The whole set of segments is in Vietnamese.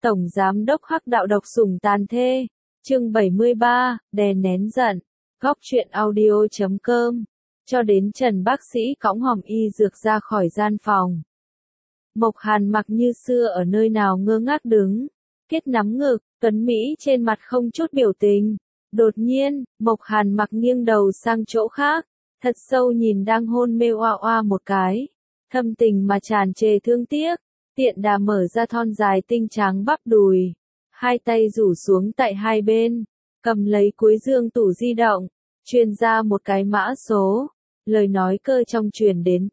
Tổng Giám đốc Hắc Đạo độc sủng tàn thê. Chương 73, đè nén giận. Góc truyện audio.com. Cho đến Trần bác sĩ cõng hòm y dược ra khỏi gian phòng. Mộc Hàn mặc như xưa ở nơi nào ngơ ngác đứng, kết nắm ngực, tuấn Mỹ trên mặt không chút biểu tình. Đột nhiên, Mộc Hàn mặc nghiêng đầu sang chỗ khác, thật sâu nhìn đang hôn mê oa oa một cái. Thâm tình mà tràn trề thương tiếc, tiện đà mở ra thon dài tinh trắng bắp đùi. Hai tay rủ xuống tại hai bên, cầm lấy cuối giường tủ di động, truyền ra một cái mã số. Lời nói cơ trong truyền đến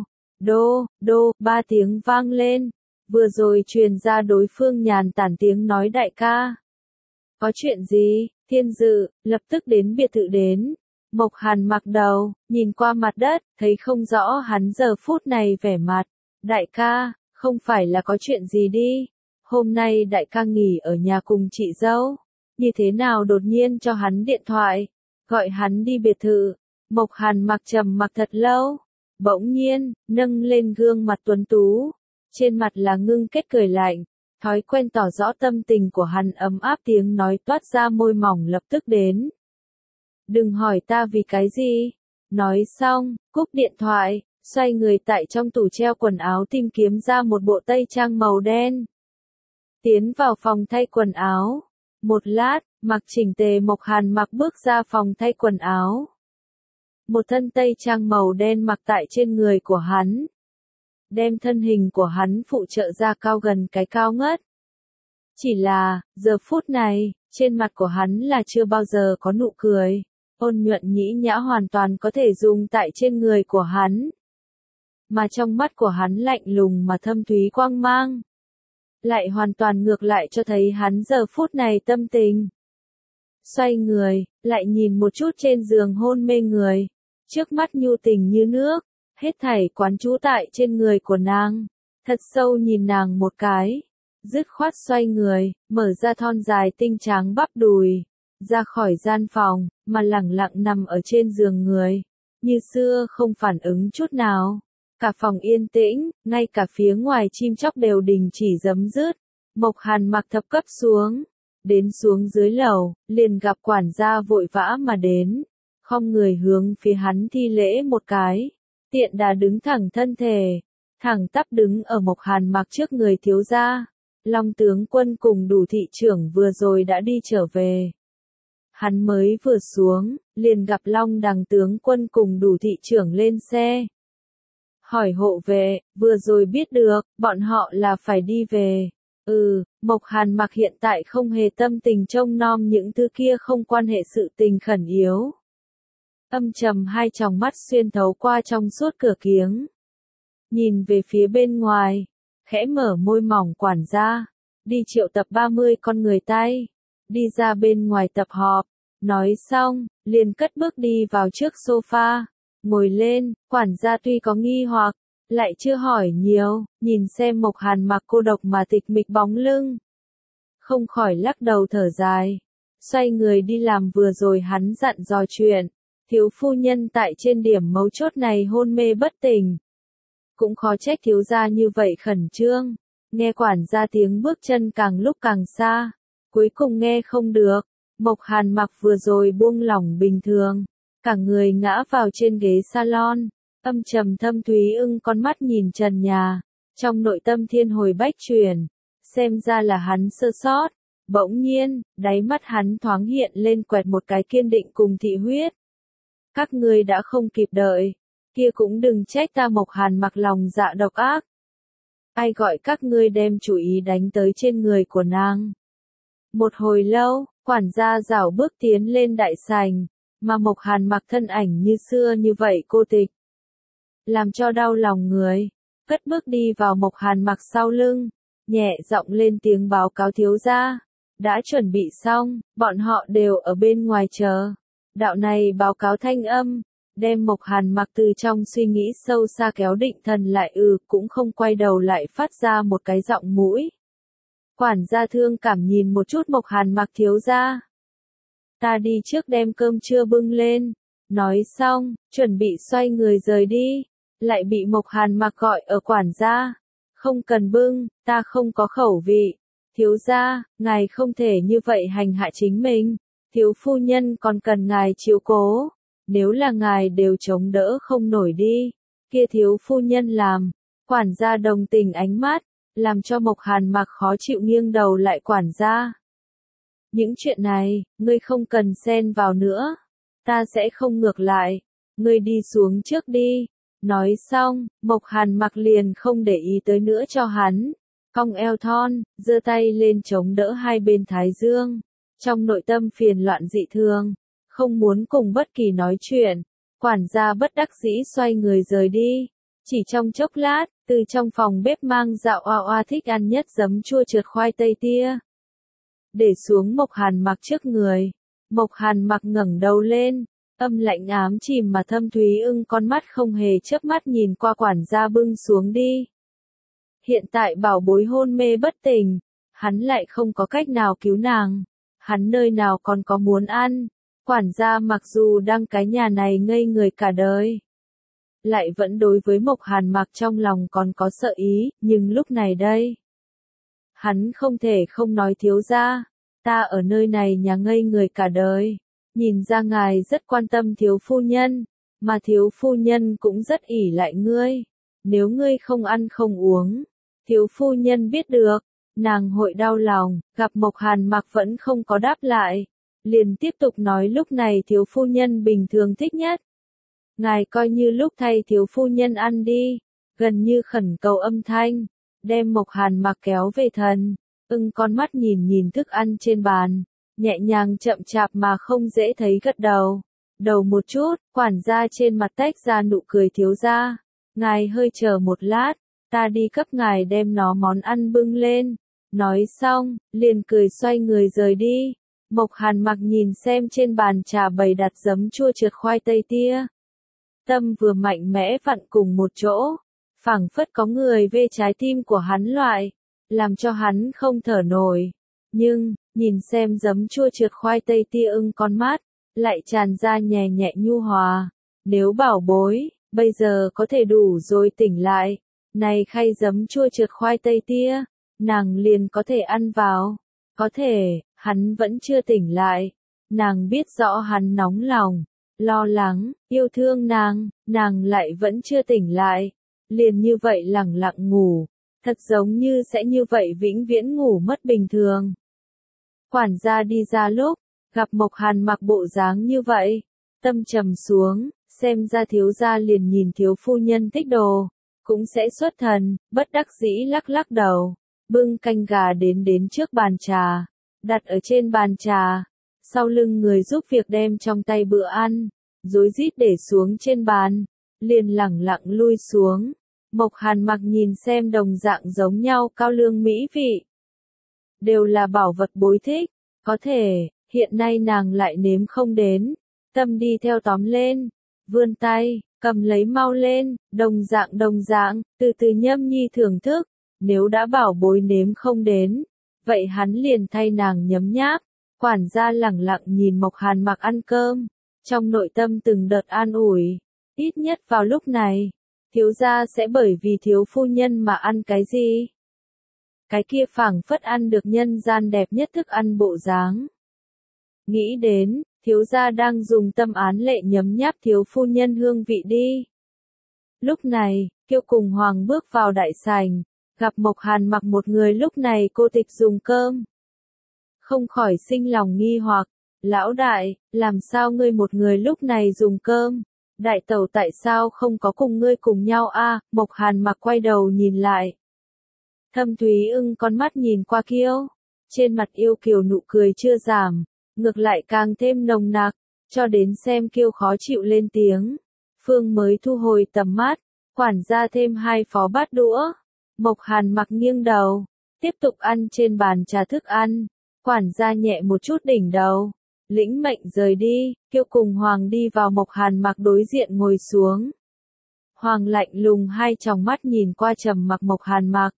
đô, ba tiếng vang lên. Vừa rồi truyền ra đối phương nhàn tản tiếng nói đại ca. Có chuyện gì? Thiên Dự, lập tức đến biệt thự đến. Mộc Hàn mặc đầu, nhìn qua mặt đất, thấy không rõ hắn giờ phút này vẻ mặt. Đại ca, không phải là có chuyện gì đi. Hôm nay đại ca nghỉ ở nhà cùng chị dâu. Như thế nào đột nhiên cho hắn điện thoại, gọi hắn đi biệt thự. Mộc Hàn mặc trầm mặc thật lâu. Bỗng nhiên, nâng lên gương mặt tuấn tú. Trên mặt là ngưng kết cười lạnh. Thói quen tỏ rõ tâm tình của hắn ấm áp tiếng nói toát ra môi mỏng lập tức đến. Đừng hỏi ta vì cái gì. Nói xong, cúp điện thoại, xoay người tại trong tủ treo quần áo tìm kiếm ra một bộ tây trang màu đen. Tiến vào phòng thay quần áo. Một lát, mặc chỉnh tề Mộc Hàn mặc bước ra phòng thay quần áo. Một thân tây trang màu đen mặc tại trên người của hắn. Đem thân hình của hắn phụ trợ ra cao gần cái cao ngất. Chỉ là, giờ phút này, trên mặt của hắn là chưa bao giờ có nụ cười. Ôn nhuận nhĩ nhã hoàn toàn có thể dùng tại trên người của hắn. Mà trong mắt của hắn lạnh lùng mà thâm thúy quang mang. Lại hoàn toàn ngược lại cho thấy hắn giờ phút này tâm tình. Xoay người, lại nhìn một chút trên giường hôn mê người. Trước mắt nhu tình như nước, hết thảy quán trú tại trên người của nàng. Thật sâu nhìn nàng một cái. Dứt khoát xoay người, mở ra thon dài tinh trắng bắp đùi. Ra khỏi gian phòng, mà lẳng lặng nằm ở trên giường người. Như xưa không phản ứng chút nào. Cả phòng yên tĩnh, ngay cả phía ngoài chim chóc đều đình chỉ giấm dứt. Mộc Hàn mặc thập cấp xuống. Đến xuống dưới lầu, liền gặp quản gia vội vã mà đến. Khom người hướng phía hắn thi lễ một cái. Tiện đà đứng thẳng thân thể. Thẳng tắp đứng ở Mộc Hàn mặc trước người thiếu gia. Long tướng quân cùng Đủ thị trưởng vừa rồi đã đi trở về. Hắn mới vừa xuống, liền gặp Long đằng tướng quân cùng Đủ thị trưởng lên xe. Hỏi hộ vệ, vừa rồi biết được, bọn họ là phải đi về. Mộc Hàn mặc hiện tại không hề tâm tình trông nom những thứ kia không quan hệ sự tình khẩn yếu. Âm trầm hai tròng mắt xuyên thấu qua trong suốt cửa kiếng. Nhìn về phía bên ngoài, khẽ mở môi mỏng quản gia. Đi triệu tập 30 con người tay. Đi ra bên ngoài tập họp. Nói xong, liền cất bước đi vào trước sofa. Ngồi lên, quản gia tuy có nghi hoặc, lại chưa hỏi nhiều, nhìn xem Mộc Hàn mặc cô độc mà tịch mịch bóng lưng. Không khỏi lắc đầu thở dài. Xoay người đi làm vừa rồi hắn dặn dò chuyện. Thiếu phu nhân tại trên điểm mấu chốt này hôn mê bất tỉnh. Cũng khó trách thiếu gia như vậy khẩn trương. Nghe quản gia tiếng bước chân càng lúc càng xa. Cuối cùng nghe không được. Mộc Hàn mặc vừa rồi buông lỏng bình thường. Cả người ngã vào trên ghế salon. Âm trầm thâm thúy con mắt nhìn trần nhà. Trong nội tâm thiên hồi bách chuyển. Xem ra là hắn sơ sót. Bỗng nhiên, đáy mắt hắn thoáng hiện lên quẹt một cái kiên định cùng thị huyết. Các ngươi đã không kịp đợi. Kia cũng đừng trách ta. Mộc Hàn mặc lòng dạ độc ác. Ai gọi các ngươi đem chủ ý đánh tới trên người của nàng. Một hồi lâu, quản gia rảo bước tiến lên đại sảnh, mà Mộc Hàn mặc thân ảnh như xưa như vậy cô tịch. Làm cho đau lòng người, cất bước đi vào Mộc Hàn mặc sau lưng, nhẹ giọng lên tiếng báo cáo thiếu gia. Đã chuẩn bị xong, bọn họ đều ở bên ngoài chờ. Đạo này báo cáo thanh âm, đem Mộc Hàn mặc từ trong suy nghĩ sâu xa kéo định thần lại cũng không quay đầu lại phát ra một cái giọng mũi. Quản gia thương cảm nhìn một chút Mộc Hàn mặc thiếu gia. Ta đi trước đem cơm trưa bưng lên. Nói xong, chuẩn bị xoay người rời đi. Lại bị Mộc Hàn mặc gọi ở quản gia. Không cần bưng, ta không có khẩu vị. Thiếu gia, ngài không thể như vậy hành hạ chính mình, thiếu phu nhân còn cần ngài chiếu cố, nếu là ngài đều chống đỡ không nổi đi, kia thiếu phu nhân làm, quản gia đồng tình ánh mắt, làm cho Mộc Hàn Mặc khó chịu nghiêng đầu lại quản gia. Những chuyện này, ngươi không cần xen vào nữa, ta sẽ không ngược lại, ngươi đi xuống trước đi. Nói xong, Mộc Hàn Mặc liền không để ý tới nữa cho hắn, cong eo thon, giơ tay lên chống đỡ hai bên thái dương, trong nội tâm phiền loạn dị thường, không muốn cùng bất kỳ nói chuyện, quản gia bất đắc dĩ xoay người rời đi, chỉ trong chốc lát, từ trong phòng bếp mang dạo oa oa thích ăn nhất giấm chua trượt khoai tây tia. Để xuống Mộc Hàn Mặc trước người, Mộc Hàn Mặc ngẩng đầu lên, âm lạnh ám chìm mà thâm thúy con mắt không hề chớp mắt nhìn qua quản gia bưng xuống đi. Hiện tại bảo bối hôn mê bất tỉnh, hắn lại không có cách nào cứu nàng, hắn nơi nào còn có muốn ăn, quản gia mặc dù đang cái nhà này ngây người cả đời, lại vẫn đối với Mộc Hàn Mặc trong lòng còn có sợ ý, nhưng lúc này đây, hắn không thể không nói thiếu gia, ta ở nơi này nhà ngây người cả đời, nhìn ra ngài rất quan tâm thiếu phu nhân, mà thiếu phu nhân cũng rất ỷ lại ngươi, nếu ngươi không ăn không uống, thiếu phu nhân biết được, nàng hội đau lòng, gặp Mộc Hàn Mặc vẫn không có đáp lại, liền tiếp tục nói lúc này thiếu phu nhân bình thường thích nhất. Ngài coi như lúc thay thiếu phu nhân ăn đi, gần như khẩn cầu âm thanh, đem Mộc Hàn Mặc kéo về thần, con mắt nhìn nhìn thức ăn trên bàn, nhẹ nhàng chậm chạp mà không dễ thấy gật đầu. Đầu một chút, quản gia trên mặt tách ra nụ cười thiếu gia. Ngài hơi chờ một lát, ta đi cấp ngài đem nó món ăn bưng lên. Nói xong, liền cười xoay người rời đi. Mộc Hàn Mặc nhìn xem trên bàn trà bày đặt giấm chua trượt khoai tây tia. Tâm vừa mạnh mẽ vặn cùng một chỗ, phảng phất có người vê trái tim của hắn loại, làm cho hắn không thở nổi. Nhưng, nhìn xem giấm chua trượt khoai tây tia con mắt, lại tràn ra nhẹ nhẹ nhu hòa. Nếu bảo bối, bây giờ có thể đủ rồi tỉnh lại, này khay giấm chua trượt khoai tây tia, nàng liền có thể ăn vào. Có thể, hắn vẫn chưa tỉnh lại. Nàng biết rõ hắn nóng lòng, lo lắng, yêu thương nàng lại vẫn chưa tỉnh lại. Liền như vậy lẳng lặng ngủ, thật giống như sẽ như vậy vĩnh viễn ngủ mất bình thường. Quản gia đi ra lúc, gặp Mộc Hàn Mặc bộ dáng như vậy, tâm trầm xuống, xem ra thiếu gia liền nhìn thiếu phu nhân thích đồ, cũng sẽ xuất thần, bất đắc dĩ lắc lắc đầu, bưng canh gà đến trước bàn trà, đặt ở trên bàn trà, sau lưng người giúp việc đem trong tay bữa ăn, rối rít để xuống trên bàn, liền lẳng lặng lui xuống. Mộc Hàn Mặc nhìn xem đồng dạng giống nhau cao lương mỹ vị, đều là bảo vật bối thích, có thể, hiện nay nàng lại nếm không đến, tâm đi theo tóm lên, vươn tay, cầm lấy mau lên, đồng dạng, từ từ nhâm nhi thưởng thức, nếu đã bảo bối nếm không đến, vậy hắn liền thay nàng nhấm nháp, quản gia lẳng lặng nhìn Mộc Hàn Mặc ăn cơm, trong nội tâm từng đợt an ủi, ít nhất vào lúc này, thiếu gia sẽ bởi vì thiếu phu nhân mà ăn cái gì? Cái kia phảng phất ăn được nhân gian đẹp nhất thức ăn bộ dáng. Nghĩ đến, thiếu gia đang dùng tâm án lệ nhấm nháp thiếu phu nhân hương vị đi. Lúc này, Kiêu cùng Hoàng bước vào đại sảnh, gặp Mộc Hàn Mặc một người lúc này cô tịch dùng cơm. Không khỏi sinh lòng nghi hoặc, lão đại, làm sao ngươi một người lúc này dùng cơm? Đại tẩu tại sao không có cùng ngươi cùng nhau a? Mộc Hàn Mặc quay đầu nhìn lại. Thâm thúy con mắt nhìn qua Kiêu, trên mặt yêu kiều nụ cười chưa giảm, ngược lại càng thêm nồng nặc, cho đến xem Kiêu khó chịu lên tiếng. Phương mới thu hồi tầm mắt, quản gia thêm 2 phó bát đũa. Mộc Hàn Mặc nghiêng đầu, tiếp tục ăn trên bàn trà thức ăn, quản gia nhẹ một chút đỉnh đầu. Lĩnh mệnh rời đi, Kiêu cùng Hoàng đi vào Mộc Hàn Mặc đối diện ngồi xuống. Hoàng lạnh lùng hai tròng mắt nhìn qua trầm mặc Mộc Hàn Mặc.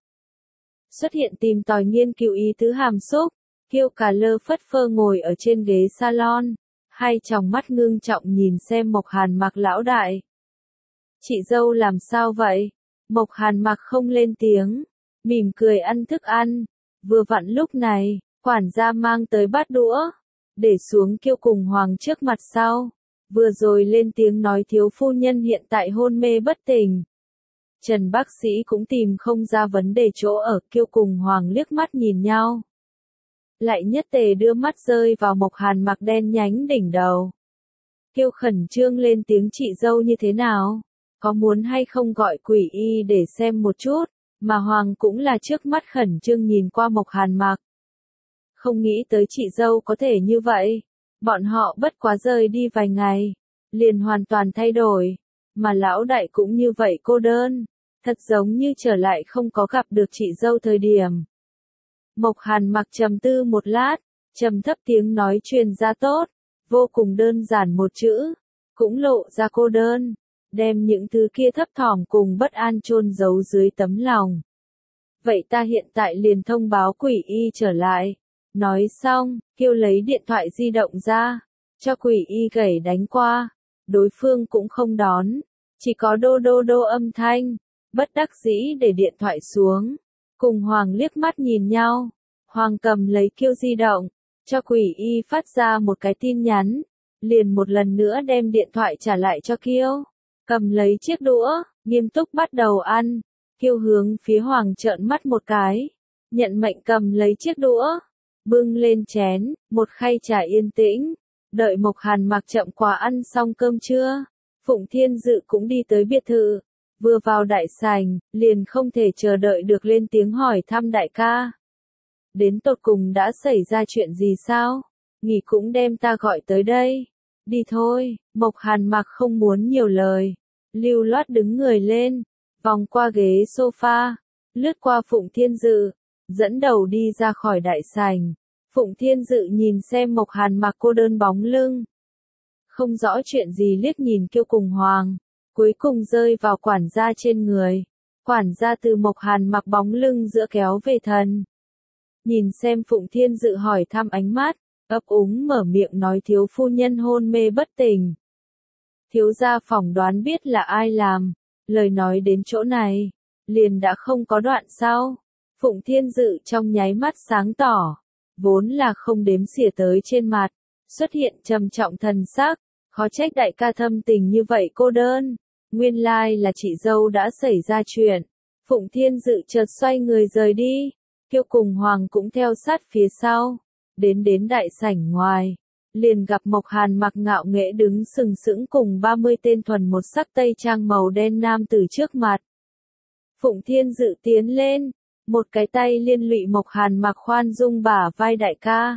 Xuất hiện tìm tòi nghiên cứu ý tứ hàm xúc, Kiêu cà lơ phất phơ ngồi ở trên ghế salon, hai tròng mắt ngưng trọng nhìn xem Mộc Hàn Mặc lão đại. Chị dâu làm sao vậy? Mộc Hàn Mặc không lên tiếng, mỉm cười ăn thức ăn, Vừa vặn lúc này, quản gia mang tới bát đũa, để xuống Kiêu cùng Hoàng trước mặt sau. Vừa rồi lên tiếng nói thiếu phu nhân hiện tại hôn mê bất tỉnh. Trần bác sĩ cũng tìm không ra vấn đề chỗ ở, Kiêu cùng Hoàng liếc mắt nhìn nhau. Lại nhất tề đưa mắt rơi vào Mộc Hàn mặc đen nhánh đỉnh đầu. Kiêu khẩn trương lên tiếng chị dâu như thế nào? Có muốn hay không gọi quỷ y để xem một chút? Mà Hoàng cũng là trước mắt khẩn trương nhìn qua Mộc Hàn mặc. Không nghĩ tới chị dâu có thể như vậy. Bọn họ bất quá rời đi vài ngày, liền hoàn toàn thay đổi. Mà lão đại cũng như vậy cô đơn. Thật giống như trở lại không có gặp được chị dâu thời điểm. Mộc Hàn mặc trầm tư một lát, trầm thấp tiếng nói truyền ra tốt, vô cùng đơn giản một chữ, cũng lộ ra cô đơn, đem những thứ kia thấp thỏm cùng bất an chôn giấu dưới tấm lòng. Vậy ta hiện tại liền thông báo quỷ y trở lại. Nói xong, Kiêu lấy điện thoại di động ra, cho quỷ y gảy đánh qua, đối phương cũng không đón, chỉ có đô đô đô âm thanh, bất đắc dĩ để điện thoại xuống. Cùng Hoàng liếc mắt nhìn nhau, Hoàng cầm lấy Kiêu di động, cho quỷ y phát ra một cái tin nhắn, liền một lần nữa đem điện thoại trả lại cho Kiêu, cầm lấy chiếc đũa, nghiêm túc bắt đầu ăn. Kiêu hướng phía Hoàng trợn mắt một cái, nhận mệnh cầm lấy chiếc đũa, bưng lên chén, một khay trà yên tĩnh, đợi Mộc Hàn mặc chậm quá ăn xong cơm trưa, Phụng Thiên Dự cũng đi tới biệt thự. Vừa vào đại sảnh, liền không thể chờ đợi được lên tiếng hỏi thăm đại ca. Đến tột cùng đã xảy ra chuyện gì sao? Nghỉ cũng đem ta gọi tới đây. Đi thôi, Mộc Hàn mặc không muốn nhiều lời. Lưu loát đứng người lên, vòng qua ghế sofa, lướt qua Phụng Thiên Dự, dẫn đầu đi ra khỏi đại sảnh. Phụng Thiên Dự nhìn xem Mộc Hàn mặc cô đơn bóng lưng. Không rõ chuyện gì liếc nhìn Kiêu cùng Hoàng. Cuối cùng rơi vào quản gia trên người. Quản gia từ Mộc Hàn mặc bóng lưng giữa kéo về thần. Nhìn xem Phụng Thiên Dự hỏi thăm ánh mắt, ấp úng mở miệng nói thiếu phu nhân hôn mê bất tỉnh. Thiếu gia phỏng đoán biết là ai làm, lời nói đến chỗ này, liền đã không có đoạn sau. Phụng Thiên Dự trong nháy mắt sáng tỏ, vốn là không đếm xỉa tới trên mặt, xuất hiện trầm trọng thần sắc, khó trách đại ca thâm tình như vậy cô đơn. Nguyên lai là chị dâu đã xảy ra chuyện. Phụng Thiên Dự chợt xoay người rời đi. Kiêu cùng Hoàng cũng theo sát phía sau. Đến đại sảnh ngoài. Liền gặp Mộc Hàn mặc ngạo nghễ đứng sừng sững cùng 30 tên thuần một sắc tây trang màu đen nam từ trước mặt. Phụng Thiên Dự tiến lên. Một cái tay liên lụy Mộc Hàn mặc khoan dung bả vai đại ca.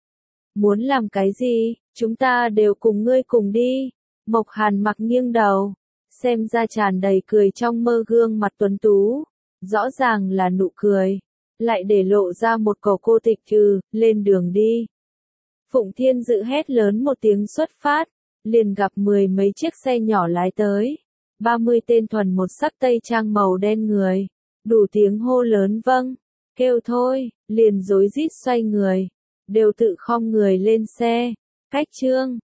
Muốn làm cái gì, chúng ta đều cùng ngươi cùng đi. Mộc Hàn mặc nghiêng đầu. Xem ra tràn đầy cười trong mơ gương mặt tuấn tú, rõ ràng là nụ cười, lại để lộ ra một câu cô tịch lên đường đi. Phụng Thiên Dự hét lớn một tiếng xuất phát, liền gặp 10 mấy chiếc xe nhỏ lái tới, 30 tên thuần một sắc tây trang màu đen người, đủ tiếng hô lớn vâng, kêu thôi, liền rối rít xoay người, đều tự khom người lên xe, cách trương.